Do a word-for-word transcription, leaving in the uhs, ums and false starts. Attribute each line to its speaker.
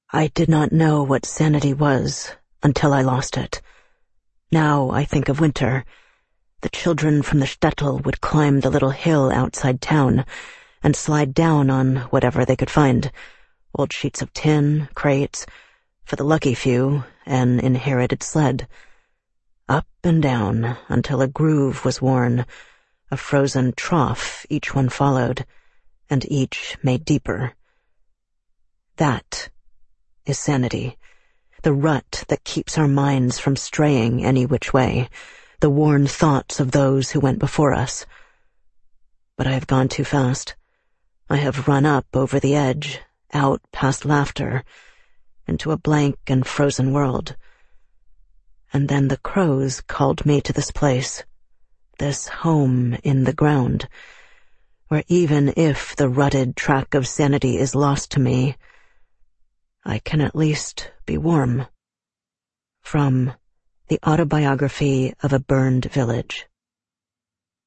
Speaker 1: I did not know what sanity was until I lost it. Now I think of winter. The children from the shtetl would climb the little hill outside town and slide down on whatever they could find. Old sheets of tin, crates, for the lucky few, an inherited sled. Up and down until a groove was worn, a frozen trough each one followed, and each made deeper. That is sanity, the rut that keeps our minds from straying any which way, the worn thoughts of those who went before us. But I have gone too fast. I have run up over the edge, out past laughter, into a blank and frozen world. And then the crows called me to this place, this home in the ground, where even if the rutted track of sanity is lost to me, I can at least be warm. From The Autobiography of a Burned Village.